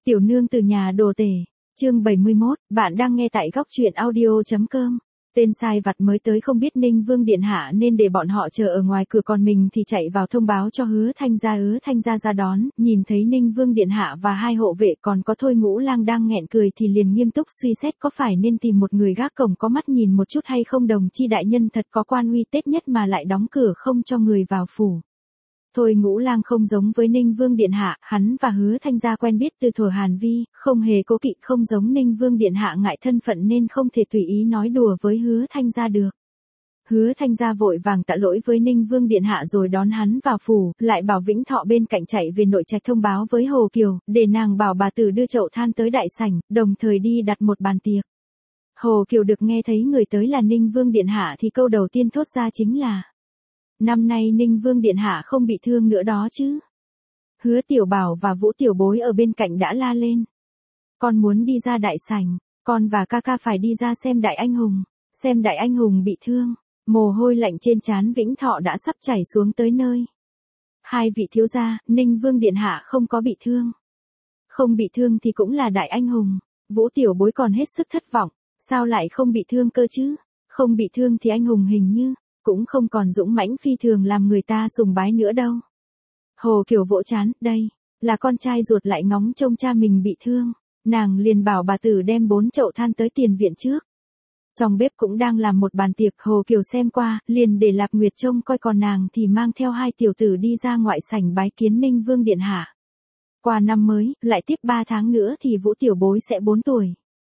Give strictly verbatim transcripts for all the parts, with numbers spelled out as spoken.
Tiểu nương từ nhà đồ tể, chương bảy mươi mốt, bạn đang nghe tại góc truyện audio.com. Tên sai vặt mới tới không biết Ninh Vương điện hạ nên để bọn họ chờ ở ngoài cửa, còn mình thì chạy vào thông báo cho Hứa Thanh gia. Hứa Thanh gia ra đón, nhìn thấy Ninh Vương điện hạ và hai hộ vệ còn có Thôi Ngũ Lang đang nghẹn cười thì liền nghiêm túc suy xét có phải nên tìm một người gác cổng có mắt nhìn một chút hay không. Đồng chi đại nhân thật có quan uy tết nhất mà lại đóng cửa không cho người vào phủ. Thôi Ngũ Lang không giống với Ninh Vương điện hạ, hắn và Hứa Thanh gia quen biết từ thuở Hàn Vi, không hề cố kỵ, không giống Ninh Vương điện hạ ngại thân phận nên không thể tùy ý nói đùa với Hứa Thanh gia được. Hứa Thanh gia vội vàng tạ lỗi với Ninh Vương điện hạ rồi đón hắn vào phủ, lại bảo Vĩnh Thọ bên cạnh chạy về nội trạch thông báo với Hồ Kiều, để nàng bảo bà tử đưa chậu than tới đại sảnh, đồng thời đi đặt một bàn tiệc. Hồ Kiều được nghe thấy người tới là Ninh Vương điện hạ thì câu đầu tiên thốt ra chính là: năm nay Ninh Vương điện hạ không bị thương nữa đó chứ? Hứa Tiểu Bảo và Vũ Tiểu Bối ở bên cạnh đã la lên: con muốn đi ra đại sảnh, con và ca ca phải đi ra xem đại anh hùng, xem đại anh hùng bị thương. Mồ hôi lạnh trên trán Vĩnh Thọ đã sắp chảy xuống tới nơi. Hai vị thiếu gia, Ninh Vương điện hạ không có bị thương. Không bị thương thì cũng là đại anh hùng. Vũ Tiểu Bối còn hết sức thất vọng, sao lại không bị thương cơ chứ? Không bị thương thì anh hùng hình như cũng không còn dũng mãnh phi thường làm người ta sùng bái nữa đâu. Hồ Kiều vỗ trán, đây là con trai ruột lại ngóng trông cha mình bị thương, nàng liền bảo bà tử đem bốn chậu than tới tiền viện trước. Trong bếp cũng đang làm một bàn tiệc, Hồ Kiều xem qua, liền để Lạp Nguyệt trông coi, còn nàng thì mang theo hai tiểu tử đi ra ngoại sảnh bái kiến Ninh Vương điện hạ. Qua năm mới, lại tiếp ba tháng nữa thì Vũ Tiểu Bối sẽ bốn tuổi.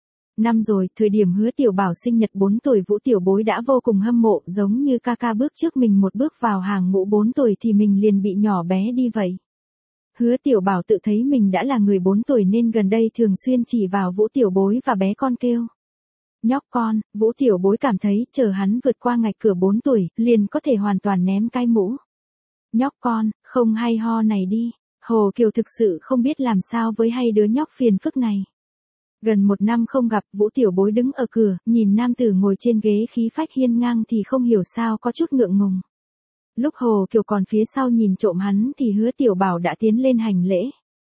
Năm rồi, thời điểm Hứa Tiểu Bảo sinh nhật bốn tuổi, Vũ Tiểu Bối đã vô cùng hâm mộ, giống như ca ca bước trước mình một bước vào hàng ngũ bốn tuổi thì mình liền bị nhỏ bé đi vậy. Hứa Tiểu Bảo tự thấy mình đã là người bốn tuổi nên gần đây thường xuyên chỉ vào Vũ Tiểu Bối và bé con kêu: nhóc con. Vũ Tiểu Bối cảm thấy chờ hắn vượt qua ngạch cửa bốn tuổi, liền có thể hoàn toàn ném cái mũ. Nhóc con, không hay ho này đi. Hồ Kiều thực sự không biết làm sao với hai đứa nhóc phiền phức này. Gần một năm không gặp, Vũ Tiểu Bối đứng ở cửa, nhìn nam tử ngồi trên ghế khí phách hiên ngang thì không hiểu sao có chút ngượng ngùng. Lúc Hồ Kiều còn phía sau nhìn trộm hắn thì Hứa Tiểu Bảo đã tiến lên hành lễ.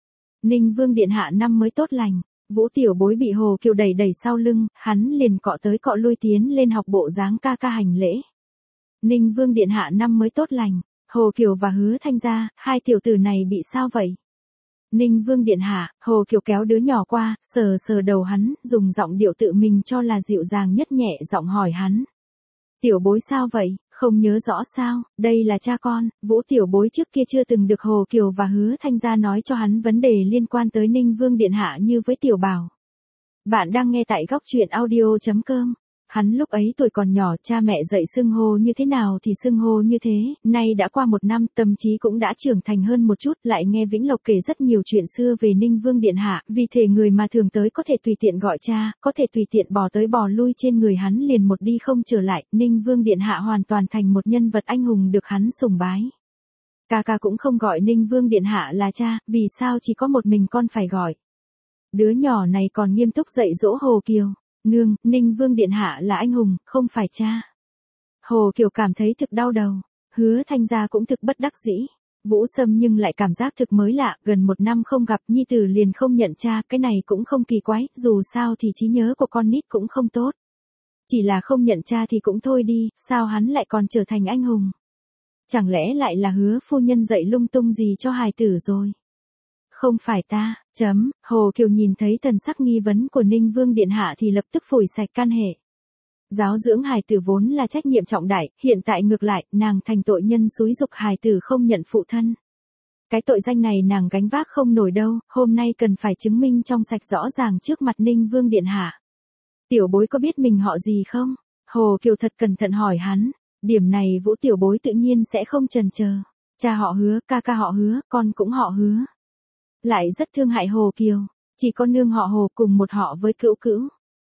Ninh Vương điện hạ năm mới tốt lành. Vũ Tiểu Bối bị Hồ Kiều đẩy đẩy sau lưng, hắn liền cọ tới cọ lui tiến lên học bộ dáng ca ca hành lễ. Ninh Vương điện hạ năm mới tốt lành. Hồ Kiều và Hứa Thanh gia, hai tiểu tử này bị sao vậy? Ninh Vương điện hạ. Hồ Kiều kéo đứa nhỏ qua, sờ sờ đầu hắn, dùng giọng điệu tự mình cho là dịu dàng nhất nhẹ giọng hỏi hắn: Tiểu Bối sao vậy, không nhớ rõ sao? Đây là cha con. Vũ Tiểu Bối trước kia chưa từng được Hồ Kiều và Hứa Thanh gia nói cho hắn vấn đề liên quan tới Ninh Vương điện hạ như với Tiểu Bảo. Bạn đang nghe tại góc truyện audio.com. Hắn lúc ấy tuổi còn nhỏ, cha mẹ dạy xưng hô như thế nào thì xưng hô như thế, nay đã qua một năm, tâm trí cũng đã trưởng thành hơn một chút, lại nghe Vĩnh Lộc kể rất nhiều chuyện xưa về Ninh Vương điện hạ, vì thể người mà thường tới có thể tùy tiện gọi cha, có thể tùy tiện bò tới bò lui trên người hắn liền một đi không trở lại, Ninh Vương điện hạ hoàn toàn thành một nhân vật anh hùng được hắn sùng bái. Ca ca cũng không gọi Ninh Vương điện hạ là cha, vì sao chỉ có một mình con phải gọi? Đứa nhỏ này còn nghiêm túc dạy dỗ Hồ Kiều. Nương, Ninh Vương điện hạ là anh hùng, không phải cha. Hồ Kiều cảm thấy thực đau đầu. Hứa Thanh gia cũng thực bất đắc dĩ. Vũ Sâm nhưng lại cảm giác thực mới lạ, gần một năm không gặp nhi tử liền không nhận cha, cái này cũng không kỳ quái, dù sao thì trí nhớ của con nít cũng không tốt. Chỉ là không nhận cha thì cũng thôi đi, sao hắn lại còn trở thành anh hùng? Chẳng lẽ lại là Hứa phu nhân dạy lung tung gì cho hài tử rồi? Không phải ta, chấm. Hồ Kiều nhìn thấy thần sắc nghi vấn của Ninh Vương điện hạ thì lập tức phủi sạch can hệ. Giáo dưỡng hài tử vốn là trách nhiệm trọng đại, hiện tại ngược lại, nàng thành tội nhân xúi giục hài tử không nhận phụ thân. Cái tội danh này nàng gánh vác không nổi đâu, hôm nay cần phải chứng minh trong sạch rõ ràng trước mặt Ninh Vương điện hạ. Tiểu Bối có biết mình họ gì không? Hồ Kiều thật cẩn thận hỏi hắn, điểm này Vũ Tiểu Bối tự nhiên sẽ không chần chờ. Cha họ Hứa, ca ca họ Hứa, con cũng họ Hứa. Lại rất thương hại Hồ Kiều, chỉ có nương họ Hồ cùng một họ với cữu cữu.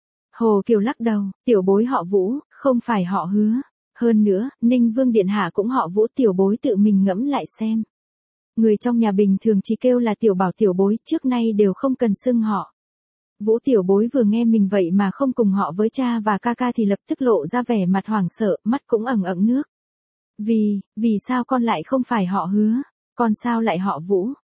Hồ Kiều lắc đầu, Tiểu Bối họ Vũ, không phải họ Hứa. Hơn nữa, Ninh Vương điện hạ cũng họ Vũ, Tiểu Bối tự mình ngẫm lại xem. Người trong nhà bình thường chỉ kêu là Tiểu Bảo Tiểu Bối, trước nay đều không cần xưng họ. Vũ Tiểu Bối vừa nghe mình vậy mà không cùng họ với cha và ca ca thì lập tức lộ ra vẻ mặt hoảng sợ, mắt cũng ẩn ẩn nước. Vì, vì sao con lại không phải họ Hứa? Con sao lại họ Vũ?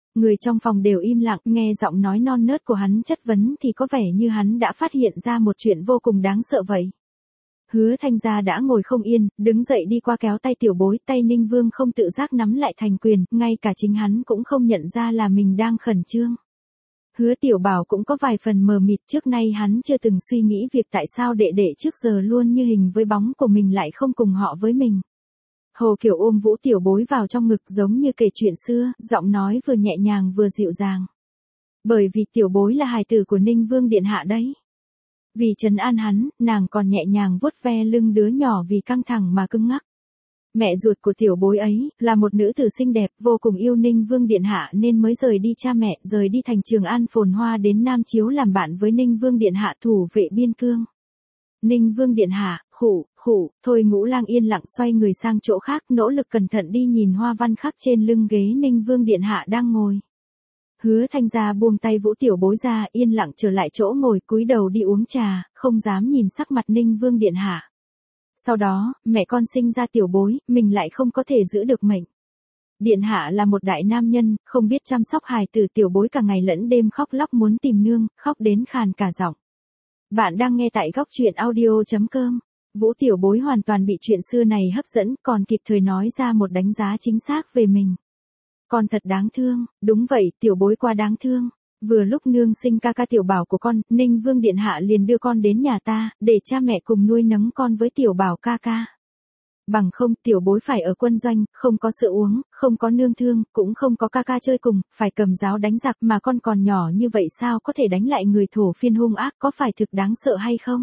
Người trong phòng đều im lặng, nghe giọng nói non nớt của hắn chất vấn thì có vẻ như hắn đã phát hiện ra một chuyện vô cùng đáng sợ vậy. Hứa Thanh Gia đã ngồi không yên, đứng dậy đi qua kéo tay tiểu bối, tay Ninh Vương không tự giác nắm lại thành quyền, ngay cả chính hắn cũng không nhận ra là mình đang khẩn trương. Hứa Tiểu Bảo cũng có vài phần mờ mịt, trước nay hắn chưa từng suy nghĩ việc tại sao đệ đệ trước giờ luôn như hình với bóng của mình lại không cùng họ với mình. Hồ Kiều ôm Vũ Tiểu Bối vào trong ngực giống như kể chuyện xưa, giọng nói vừa nhẹ nhàng vừa dịu dàng. Bởi vì Tiểu Bối là hài tử của Ninh Vương điện hạ đấy. Vì trấn an hắn, nàng còn nhẹ nhàng vuốt ve lưng đứa nhỏ vì căng thẳng mà cứng ngắc. Mẹ ruột của Tiểu Bối ấy, là một nữ tử xinh đẹp, vô cùng yêu Ninh Vương điện hạ nên mới rời đi cha mẹ, rời đi thành Trường An phồn hoa đến Nam Chiếu làm bạn với Ninh Vương điện hạ thủ vệ biên cương. Ninh Vương điện hạ, khụ, khụ, Thôi Ngũ Lang yên lặng xoay người sang chỗ khác, nỗ lực cẩn thận đi nhìn hoa văn khắc trên lưng ghế Ninh Vương điện hạ đang ngồi. Hứa Thanh Gia buông tay Vũ Tiểu Bối ra, yên lặng trở lại chỗ ngồi, cúi đầu đi uống trà, không dám nhìn sắc mặt Ninh Vương điện hạ. Sau đó, mẹ con sinh ra Tiểu Bối, mình lại không có thể giữ được mệnh. Điện hạ là một đại nam nhân, không biết chăm sóc hài tử, Tiểu Bối cả ngày lẫn đêm khóc lóc muốn tìm nương, khóc đến khàn cả giọng. Bạn đang nghe tại góc truyện audio chấm com. Vũ Tiểu Bối hoàn toàn bị chuyện xưa này hấp dẫn, còn kịp thời nói ra một đánh giá chính xác về mình. Con thật đáng thương, đúng vậy, Tiểu Bối quá đáng thương. Vừa lúc nương sinh ca ca Tiểu Bảo của con, Ninh Vương điện hạ liền đưa con đến nhà ta, để cha mẹ cùng nuôi nấng con với Tiểu Bảo ca ca. Bằng không, Tiểu Bối phải ở quân doanh, không có sữa uống, không có nương thương, cũng không có ca ca chơi cùng, phải cầm giáo đánh giặc, mà con còn nhỏ như vậy sao có thể đánh lại người thổ phiên hung ác, có phải thực đáng sợ hay không?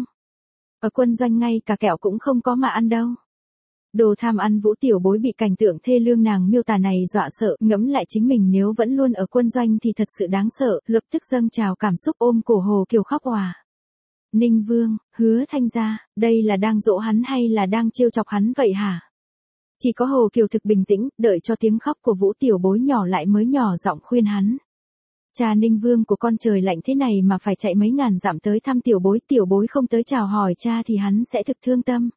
Ở quân doanh ngay cả kẹo cũng không có mà ăn đâu. Đồ tham ăn. Vũ Tiểu Bối bị cảnh tượng thê lương nàng miêu tả này dọa sợ, ngẫm lại chính mình nếu vẫn luôn ở quân doanh thì thật sự đáng sợ, lập tức dâng trào cảm xúc ôm cổ Hồ Kiều khóc òa. Ninh Vương, Hứa Thanh Gia, đây là đang dỗ hắn hay là đang trêu chọc hắn vậy hả? Chỉ có Hồ Kiều thực bình tĩnh, đợi cho tiếng khóc của Vũ Tiểu Bối nhỏ lại mới nhỏ giọng khuyên hắn. Cha Ninh Vương của con trời lạnh thế này mà phải chạy mấy ngàn dặm tới thăm Tiểu Bối, Tiểu Bối không tới chào hỏi cha thì hắn sẽ thực thương tâm.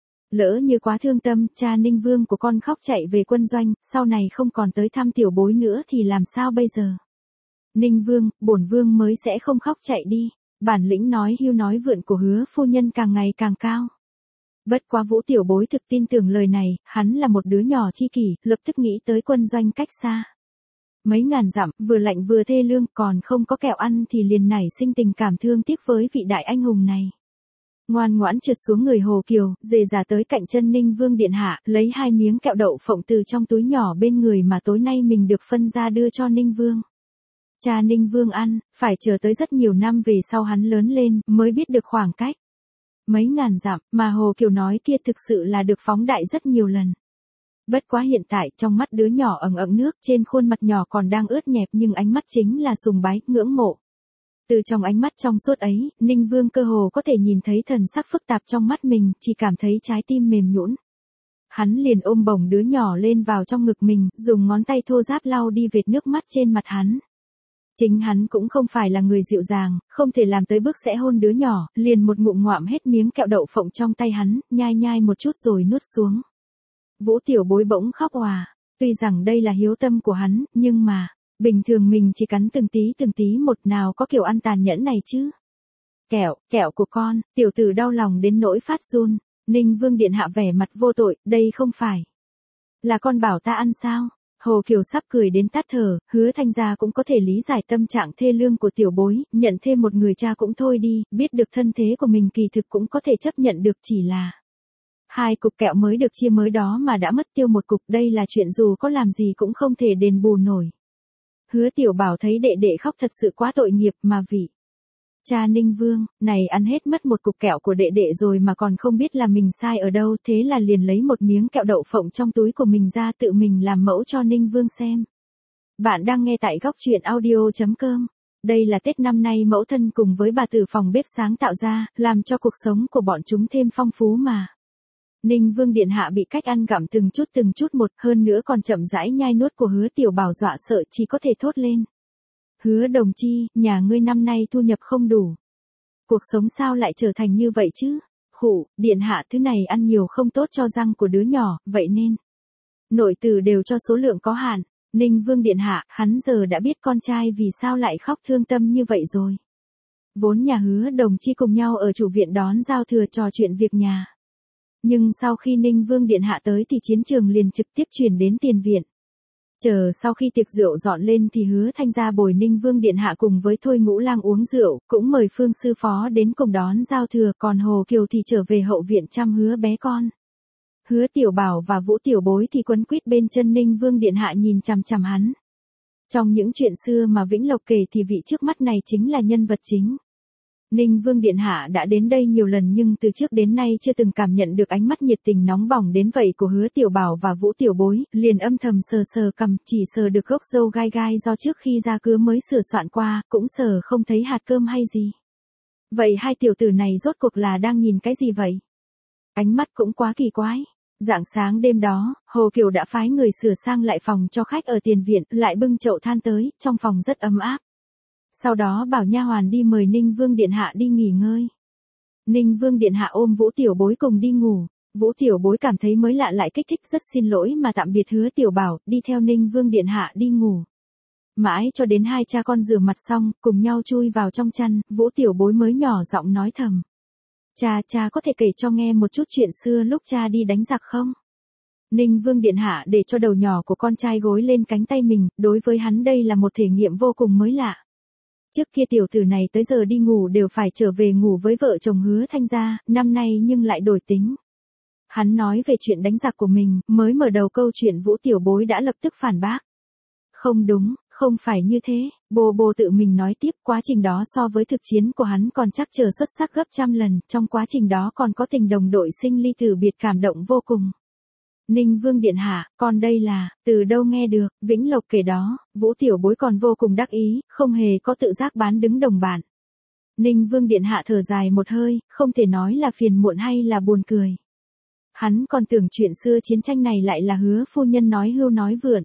Lỡ như quá thương tâm, cha Ninh Vương của con khóc chạy về quân doanh, sau này không còn tới thăm Tiểu Bối nữa thì làm sao bây giờ? Ninh Vương, bổn vương mới sẽ không khóc chạy đi. Bản lĩnh nói hưu nói vượn của Hứa phu nhân càng ngày càng cao. Bất quá Vũ Tiểu Bối thực tin tưởng lời này, hắn là một đứa nhỏ chi kỷ, lập tức nghĩ tới quân doanh cách xa. Mấy ngàn dặm, vừa lạnh vừa thê lương, còn không có kẹo ăn thì liền nảy sinh tình cảm thương tiếc với vị đại anh hùng này. Ngoan ngoãn trượt xuống người Hồ Kiều, dề dà tới cạnh chân Ninh Vương điện hạ, lấy hai miếng kẹo đậu phộng từ trong túi nhỏ bên người mà tối nay mình được phân ra đưa cho Ninh Vương. Cha Ninh Vương ăn, phải chờ tới rất nhiều năm về sau hắn lớn lên, mới biết được khoảng cách. Mấy ngàn dặm, mà Hồ Kiều nói kia thực sự là được phóng đại rất nhiều lần. Bất quá hiện tại, trong mắt đứa nhỏ ẩn ẩn nước, trên khuôn mặt nhỏ còn đang ướt nhẹp nhưng ánh mắt chính là sùng bái, ngưỡng mộ. Từ trong ánh mắt trong suốt ấy, Ninh Vương cơ hồ có thể nhìn thấy thần sắc phức tạp trong mắt mình, chỉ cảm thấy trái tim mềm nhũn. Hắn liền ôm bổng đứa nhỏ lên vào trong ngực mình, dùng ngón tay thô ráp lau đi vệt nước mắt trên mặt hắn. Chính hắn cũng không phải là người dịu dàng, không thể làm tới bước sẽ hôn đứa nhỏ, liền một ngụm ngoạm hết miếng kẹo đậu phộng trong tay hắn, nhai nhai một chút rồi nuốt xuống. Vũ Tiểu Bối bỗng khóc òa, tuy rằng đây là hiếu tâm của hắn, nhưng mà, bình thường mình chỉ cắn từng tí từng tí một, nào có kiểu ăn tàn nhẫn này chứ. Kẹo, kẹo của con, tiểu tử đau lòng đến nỗi phát run. Ninh Vương điện hạ vẻ mặt vô tội, đây không phải là con bảo ta ăn sao? Hồ Kiều sắp cười đến tắt thở, Hứa Thanh Gia cũng có thể lý giải tâm trạng thê lương của Tiểu Bối, nhận thêm một người cha cũng thôi đi, biết được thân thế của mình kỳ thực cũng có thể chấp nhận được, chỉ là hai cục kẹo mới được chia mới đó mà đã mất tiêu một cục, đây là chuyện dù có làm gì cũng không thể đền bù nổi. Hứa Tiểu Bảo thấy đệ đệ khóc thật sự quá tội nghiệp, mà vị cha Ninh Vương này ăn hết mất một cục kẹo của đệ đệ rồi mà còn không biết là mình sai ở đâu, thế là liền lấy một miếng kẹo đậu phộng trong túi của mình ra tự mình làm mẫu cho Ninh Vương xem. Bạn đang nghe tại góc truyện audio chấm com. Đây là Tết năm nay mẫu thân cùng với bà tử phòng bếp sáng tạo ra, làm cho cuộc sống của bọn chúng thêm phong phú mà. Ninh Vương điện hạ bị cách ăn gặm từng chút từng chút một, hơn nữa còn chậm rãi nhai nuốt của Hứa Tiểu Bảo dọa sợ chỉ có thể thốt lên. Hứa đồng chi, nhà ngươi năm nay thu nhập không đủ. Cuộc sống sao lại trở thành như vậy chứ? Khụ, điện hạ thứ này ăn nhiều không tốt cho răng của đứa nhỏ, vậy nên nội từ đều cho số lượng có hạn. Ninh Vương điện hạ, hắn giờ đã biết con trai vì sao lại khóc thương tâm như vậy rồi. Vốn nhà Hứa Đồng Chi cùng nhau ở chủ viện đón giao thừa trò chuyện việc nhà. Nhưng sau khi Ninh Vương điện hạ tới thì chiến trường liền trực tiếp chuyển đến tiền viện. Chờ sau khi tiệc rượu dọn lên thì Hứa Thanh gia bồi Ninh Vương điện hạ cùng với Thôi Ngũ Lang uống rượu, cũng mời Phương sư phó đến cùng đón giao thừa, còn Hồ Kiều thì trở về hậu viện chăm Hứa bé con. Hứa Tiểu Bảo và Vũ Tiểu Bối thì quấn quýt bên chân Ninh Vương điện hạ nhìn chằm chằm hắn. Trong những chuyện xưa mà Vĩnh Lộc kể thì vị trước mắt này chính là nhân vật chính. Ninh Vương điện hạ đã đến đây nhiều lần nhưng từ trước đến nay chưa từng cảm nhận được ánh mắt nhiệt tình nóng bỏng đến vậy của Hứa Tiểu Bảo và Vũ Tiểu Bối, liền âm thầm sờ sờ cầm, chỉ sờ được gốc râu gai gai do trước khi ra cứa mới sửa soạn qua, cũng sờ không thấy hạt cơm hay gì. Vậy hai tiểu tử này rốt cuộc là đang nhìn cái gì vậy? Ánh mắt cũng quá kỳ quái. Rạng sáng đêm đó, Hồ Kiều đã phái người sửa sang lại phòng cho khách ở tiền viện, lại bưng chậu than tới, trong phòng rất ấm áp. Sau đó bảo nha hoàn đi mời Ninh Vương điện hạ đi nghỉ ngơi. Ninh Vương điện hạ ôm Vũ Tiểu Bối cùng đi ngủ. Vũ Tiểu Bối cảm thấy mới lạ lại kích thích, rất xin lỗi mà tạm biệt Hứa Tiểu Bảo, đi theo Ninh Vương điện hạ đi ngủ. Mãi cho đến hai cha con rửa mặt xong, cùng nhau chui vào trong chăn, Vũ Tiểu Bối mới nhỏ giọng nói thầm. Cha, cha có thể kể cho nghe một chút chuyện xưa lúc cha đi đánh giặc không? Ninh Vương điện hạ để cho đầu nhỏ của con trai gối lên cánh tay mình, đối với hắn đây là một thể nghiệm vô cùng mới lạ. Trước kia tiểu tử này tới giờ đi ngủ đều phải trở về ngủ với vợ chồng Hứa Thanh gia, năm nay nhưng lại đổi tính. Hắn nói về chuyện đánh giặc của mình, mới mở đầu câu chuyện Vũ Tiểu Bối đã lập tức phản bác. Không đúng, không phải như thế, bồ bồ tự mình nói tiếp, quá trình đó so với thực chiến của hắn còn chắc chờ xuất sắc gấp trăm lần, trong quá trình đó còn có tình đồng đội sinh ly tử biệt cảm động vô cùng. Ninh Vương điện hạ, con đây là, từ đâu nghe được, Vĩnh Lộc kể đó, Vũ Tiểu Bối còn vô cùng đắc ý, không hề có tự giác bán đứng đồng bạn. Ninh Vương điện hạ thở dài một hơi, không thể nói là phiền muộn hay là buồn cười. Hắn còn tưởng chuyện xưa chiến tranh này lại là Hứa phu nhân nói hưu nói vượn.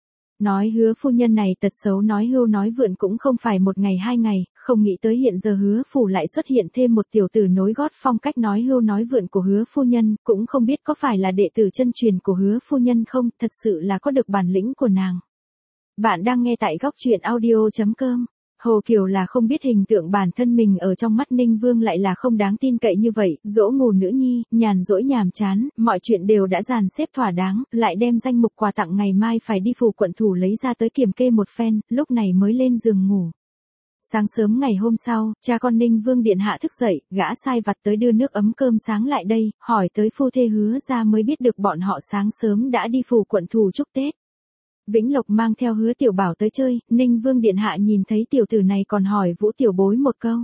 Nói Hứa phu nhân này tật xấu nói hưu nói vượn cũng không phải một ngày hai ngày, không nghĩ tới hiện giờ Hứa phủ lại xuất hiện thêm một tiểu tử nối gót phong cách nói hưu nói vượn của Hứa phu nhân, cũng không biết có phải là đệ tử chân truyền của Hứa phu nhân không, thật sự là có được bản lĩnh của nàng. Bạn đang nghe tại góc truyện audio chấm com. Hồ Kiều là không biết hình tượng bản thân mình ở trong mắt Ninh Vương lại là không đáng tin cậy như vậy, dỗ ngủ nữ nhi, nhàn rỗi nhàm chán, mọi chuyện đều đã dàn xếp thỏa đáng, lại đem danh mục quà tặng ngày mai phải đi phủ quận thủ lấy ra tới kiểm kê một phen, lúc này mới lên giường ngủ. Sáng sớm ngày hôm sau, cha con Ninh Vương điện hạ thức dậy, gã sai vặt tới đưa nước ấm cơm sáng lại đây, hỏi tới phu thê Hứa ra mới biết được bọn họ sáng sớm đã đi phủ quận thủ chúc Tết. Vĩnh Lộc mang theo Hứa Tiểu Bảo tới chơi, Ninh Vương điện hạ nhìn thấy tiểu tử này còn hỏi Vũ Tiểu Bối một câu.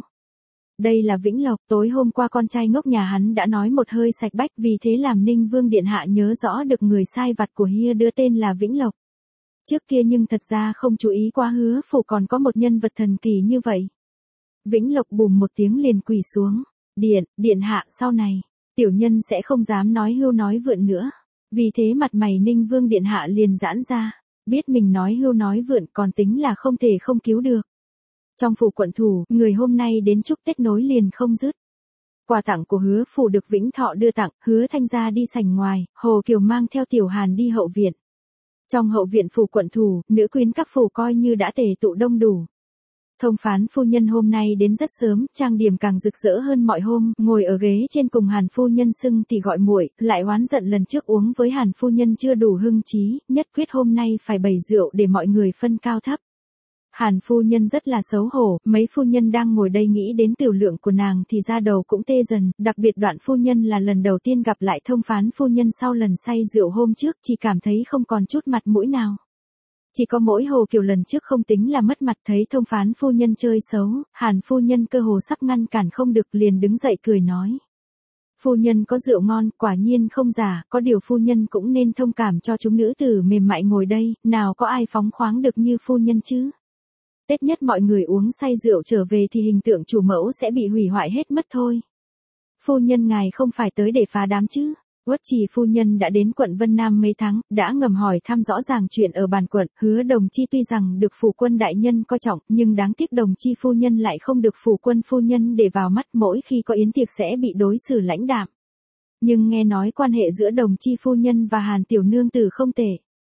Đây là Vĩnh Lộc, tối hôm qua con trai ngốc nhà hắn đã nói một hơi sạch bách, vì thế làm Ninh Vương điện hạ nhớ rõ được người sai vặt của Hia đưa tên là Vĩnh Lộc. Trước kia nhưng thật ra không chú ý qua Hứa phủ còn có một nhân vật thần kỳ như vậy. Vĩnh Lộc bùm một tiếng liền quỳ xuống. Điện, điện hạ sau này, tiểu nhân sẽ không dám nói hưu nói vượn nữa. Vì thế mặt mày Ninh Vương điện hạ liền giãn ra. Biết mình nói hưu nói vượn còn tính là không thể không cứu được. Trong phủ quận thủ, người hôm nay đến chúc Tết nối liền không dứt. Quà tặng của Hứa phủ được Vĩnh Thọ đưa tặng, Hứa Thanh gia đi sảnh ngoài, Hồ Kiều mang theo Tiểu Hàn đi hậu viện. Trong hậu viện phủ quận thủ, nữ quyến các phủ coi như đã tề tụ đông đủ. Thông phán phu nhân hôm nay đến rất sớm, trang điểm càng rực rỡ hơn mọi hôm, ngồi ở ghế trên cùng Hàn phu nhân xưng thì gọi muội, lại oán giận lần trước uống với Hàn phu nhân chưa đủ hưng trí, nhất quyết hôm nay phải bày rượu để mọi người phân cao thấp. Hàn phu nhân rất là xấu hổ, mấy phu nhân đang ngồi đây nghĩ đến tiểu lượng của nàng thì da đầu cũng tê dần, đặc biệt Đoạn phu nhân là lần đầu tiên gặp lại thông phán phu nhân sau lần say rượu hôm trước, chỉ cảm thấy không còn chút mặt mũi nào. Chỉ có mỗi Hồ Kiều lần trước không tính là mất mặt, thấy thông phán phu nhân chơi xấu, Hàn phu nhân cơ hồ sắp ngăn cản không được liền đứng dậy cười nói. Phu nhân có rượu ngon, quả nhiên không giả, có điều phu nhân cũng nên thông cảm cho chúng nữ tử mềm mại ngồi đây, nào có ai phóng khoáng được như phu nhân chứ. Tết nhất mọi người uống say rượu trở về thì hình tượng chủ mẫu sẽ bị hủy hoại hết mất thôi. Phu nhân ngài không phải tới để phá đám chứ. Uất Trì phu nhân đã đến quận Vân Nam mấy tháng, đã ngầm hỏi thăm rõ ràng chuyện ở bàn quận, Hứa Đồng Chi tuy rằng được phủ quân đại nhân coi trọng, nhưng đáng tiếc Đồng Chi phu nhân lại không được phủ quân phu nhân để vào mắt, mỗi khi có yến tiệc sẽ bị đối xử lãnh đạm. Nhưng nghe nói quan hệ giữa Đồng Chi phu nhân và Hàn tiểu nương tử không tệ.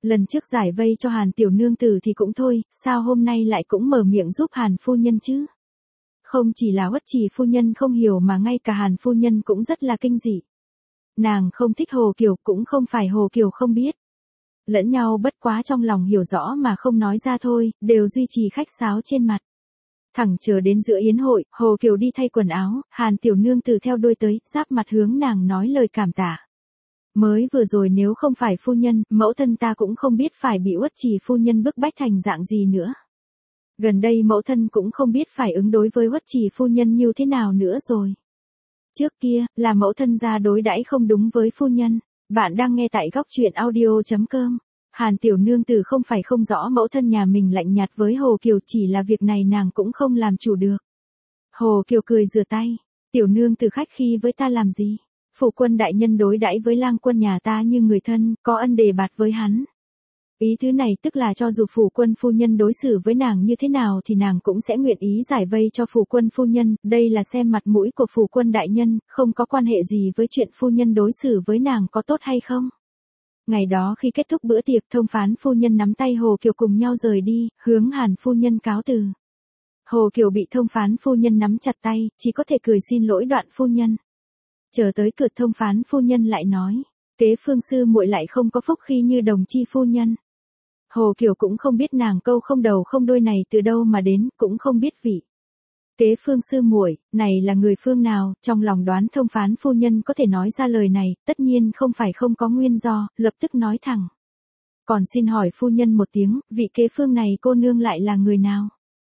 Lần trước giải vây cho Hàn tiểu nương tử thì cũng thôi, sao hôm nay lại cũng mở miệng giúp Hàn phu nhân chứ? Không chỉ là Uất Trì phu nhân không hiểu mà ngay cả Hàn phu nhân cũng rất là kinh dị. Nàng không thích Hồ Kiều, cũng không phải Hồ Kiều không biết. Lẫn nhau bất quá trong lòng hiểu rõ mà không nói ra thôi, đều duy trì khách sáo trên mặt. Thẳng chờ đến giữa yến hội, Hồ Kiều đi thay quần áo, Hàn tiểu nương tử theo đuôi tới, giáp mặt hướng nàng nói lời cảm tạ. Mới vừa rồi nếu không phải phu nhân, mẫu thân ta cũng không biết phải bị Uất Trì phu nhân bức bách thành dạng gì nữa. Gần đây mẫu thân cũng không biết phải ứng đối với Uất Trì phu nhân như thế nào nữa rồi. Trước kia, là mẫu thân ra đối đãi không đúng với phu nhân. Bạn đang nghe tại góc truyện audio chấm com. Hàn tiểu nương tử không phải không rõ mẫu thân nhà mình lạnh nhạt với Hồ Kiều, chỉ là việc này nàng cũng không làm chủ được. Hồ Kiều cười rửa tay. Tiểu nương tử khách khí với ta làm gì? Phủ quân đại nhân đối đãi với lang quân nhà ta như người thân, có ân đề bạt với hắn. Ý thứ này tức là cho dù phủ quân phu nhân đối xử với nàng như thế nào thì nàng cũng sẽ nguyện ý giải vây cho phủ quân phu nhân, đây là xem mặt mũi của phủ quân đại nhân, không có quan hệ gì với chuyện phu nhân đối xử với nàng có tốt hay không. Ngày đó khi kết thúc bữa tiệc, thông phán phu nhân nắm tay Hồ Kiều cùng nhau rời đi, hướng Hàn phu nhân cáo từ. Hồ Kiều bị thông phán phu nhân nắm chặt tay, chỉ có thể cười xin lỗi đoạn phu nhân. Chờ tới cửa thông phán phu nhân lại nói, kế phương sư muội lại không có phúc khi như đồng chi phu nhân. Hồ Kiều cũng không biết nàng câu không đầu không đuôi này từ đâu mà đến, cũng không biết vị. Kế phương sư muội, này là người phương nào, trong lòng đoán thông phán phu nhân có thể nói ra lời này, tất nhiên không phải không có nguyên do, lập tức nói thẳng. Còn xin hỏi phu nhân một tiếng, vị kế phương này cô nương lại là người nào?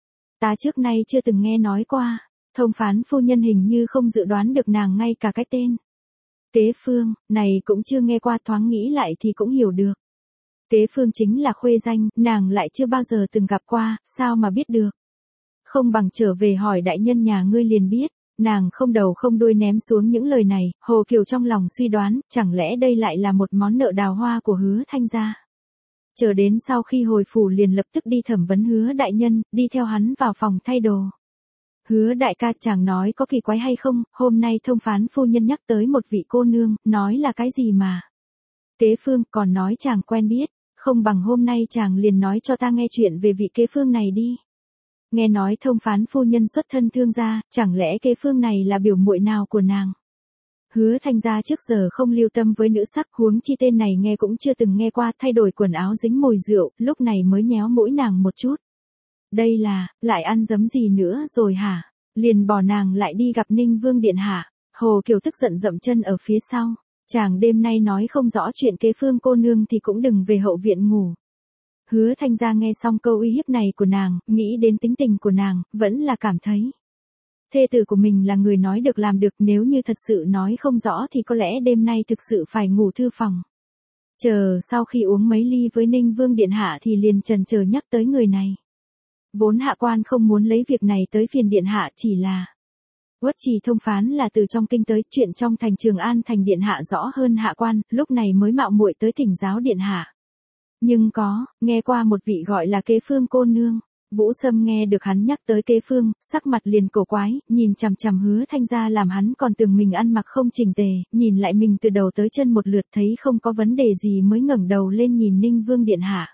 Ta trước nay chưa từng nghe nói qua, thông phán phu nhân hình như không dự đoán được nàng ngay cả cái tên. Kế phương, này cũng chưa nghe qua, thoáng nghĩ lại thì cũng hiểu được. Kế phương chính là khuê danh, nàng lại chưa bao giờ từng gặp qua, sao mà biết được. Không bằng trở về hỏi đại nhân nhà ngươi liền biết, nàng không đầu không đuôi ném xuống những lời này, Hồ Kiều trong lòng suy đoán, chẳng lẽ đây lại là một món nợ đào hoa của Hứa Thanh gia. Chờ đến sau khi hồi phủ liền lập tức đi thẩm vấn Hứa đại nhân, đi theo hắn vào phòng thay đồ. Hứa đại ca, chàng nói có kỳ quái hay không, hôm nay thông phán phu nhân nhắc tới một vị cô nương, nói là cái gì mà. Kế phương, còn nói chàng quen biết, không bằng hôm nay chàng liền nói cho ta nghe chuyện về vị kế phương này đi. Nghe nói thông phán phu nhân xuất thân thương gia, chẳng lẽ kế phương này là biểu muội nào của nàng? Hứa Thanh gia trước giờ không lưu tâm với nữ sắc, huống chi tên này nghe cũng chưa từng nghe qua, thay đổi quần áo dính mùi rượu, lúc này mới nhéo mũi nàng một chút. Đây là, lại ăn dấm gì nữa rồi hả? Liền bỏ nàng lại đi gặp Ninh Vương điện hạ. Hồ Kiều tức giận dậm chân ở phía sau. Chàng đêm nay nói không rõ chuyện kế phương cô nương thì cũng đừng về hậu viện ngủ. Hứa Thanh gia nghe xong câu uy hiếp này của nàng, nghĩ đến tính tình của nàng, vẫn là cảm thấy. Thê tử của mình là người nói được làm được, nếu như thật sự nói không rõ thì có lẽ đêm nay thực sự phải ngủ thư phòng. Chờ sau khi uống mấy ly với Ninh Vương điện hạ thì liền chần chờ nhắc tới người này. Vốn hạ quan không muốn lấy việc này tới phiền điện hạ, chỉ là Uất Trì thông phán là từ trong kinh tới, chuyện trong thành Trường An thành điện hạ rõ hơn hạ quan, lúc này mới mạo muội tới thỉnh giáo điện hạ. Nhưng có, nghe qua một vị gọi là kế phương cô nương. Vũ Sâm nghe được hắn nhắc tới kế phương, sắc mặt liền cổ quái, nhìn chằm chằm Hứa Thanh gia làm hắn còn tưởng mình ăn mặc không chỉnh tề, nhìn lại mình từ đầu tới chân một lượt thấy không có vấn đề gì mới ngẩng đầu lên nhìn Ninh Vương điện hạ.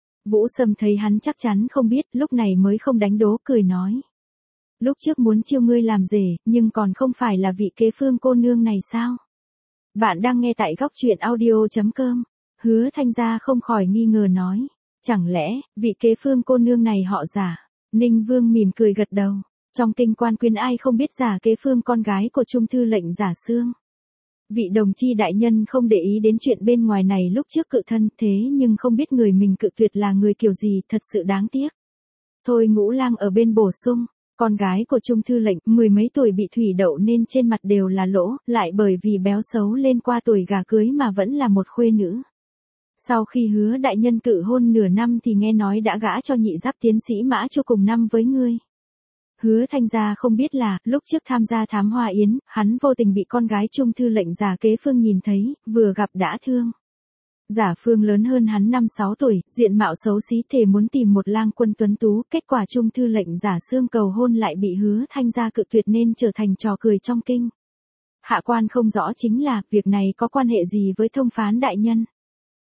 Vũ Sâm thấy hắn chắc chắn không biết, lúc này mới không đánh đố, cười nói. Lúc trước muốn chiêu ngươi làm rể, nhưng còn không phải là vị kế phương cô nương này sao? Bạn đang nghe tại góc truyện audio chấm com. Hứa Thanh gia không khỏi nghi ngờ nói. Chẳng lẽ, vị kế phương cô nương này họ Giả? Ninh Vương mỉm cười gật đầu. Trong kinh quan quyến ai không biết Giả kế phương con gái của Trung thư lệnh Giả Sương. Vị đồng chi đại nhân không để ý đến chuyện bên ngoài này lúc trước cự thân, thế nhưng không biết người mình cự tuyệt là người kiểu gì, thật sự đáng tiếc. Thôi Ngũ Lang ở bên bổ sung. Con gái của Trung thư lệnh, mười mấy tuổi bị thủy đậu nên trên mặt đều là lỗ, lại bởi vì béo xấu lên qua tuổi gả cưới mà vẫn là một khuê nữ. Sau khi Hứa đại nhân cự hôn nửa năm thì nghe nói đã gả cho nhị giáp tiến sĩ Mã Chu cùng năm với ngươi. Hứa Thanh gia không biết là, lúc trước tham gia thám hoa yến, hắn vô tình bị con gái Trung thư lệnh Giả kế phương nhìn thấy, vừa gặp đã thương. Giả Phương lớn hơn hắn năm sáu tuổi, diện mạo xấu xí, thề muốn tìm một lang quân tuấn tú, kết quả Trung thư lệnh Giả Sương cầu hôn lại bị Hứa Thanh gia cự tuyệt nên trở thành trò cười trong kinh. Hạ quan không rõ chính là, việc này có quan hệ gì với thông phán đại nhân?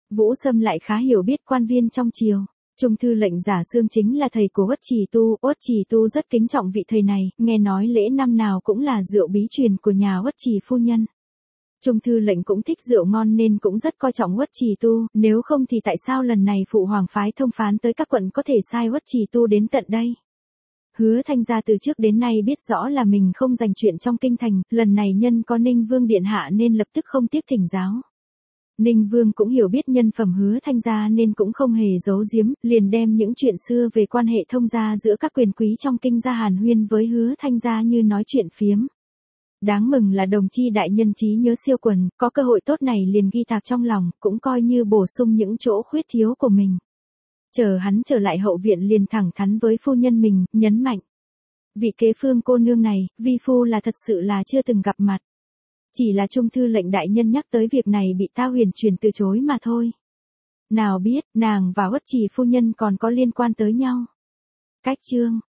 Vũ Sâm lại khá hiểu biết quan viên trong triều. Trung thư lệnh Giả Xương chính là thầy của Uất Trì Tu, Uất Trì Tu rất kính trọng vị thầy này, nghe nói lễ năm nào cũng là rượu bí truyền của nhà Uất Trì phu nhân. Trung thư lệnh cũng thích rượu ngon nên cũng rất coi trọng Uất Trì Tu, nếu không thì tại sao lần này phụ hoàng phái thông phán tới các quận có thể sai Uất Trì Tu đến tận đây. Hứa Thanh gia từ trước đến nay biết rõ là mình không dành chuyện trong kinh thành, lần này nhân có Ninh Vương điện hạ nên lập tức không tiếc thỉnh giáo. Ninh Vương cũng hiểu biết nhân phẩm Hứa Thanh gia nên cũng không hề giấu giếm, liền đem những chuyện xưa về quan hệ thông gia giữa các quyền quý trong kinh gia hàn huyên với Hứa Thanh gia như nói chuyện phiếm. Đáng mừng là đồng chi đại nhân trí nhớ siêu quần, có cơ hội tốt này liền ghi tạc trong lòng, cũng coi như bổ sung những chỗ khuyết thiếu của mình. Chờ hắn trở lại hậu viện liền thẳng thắn với phu nhân mình, nhấn mạnh. Vị kế phương cô nương này, vi phu là thật sự là chưa từng gặp mặt. Chỉ là trung thư lệnh đại nhân nhắc tới việc này bị ta huyền truyền từ chối mà thôi. Nào biết, nàng và Uất Trì phu nhân còn có liên quan tới nhau. Cách chương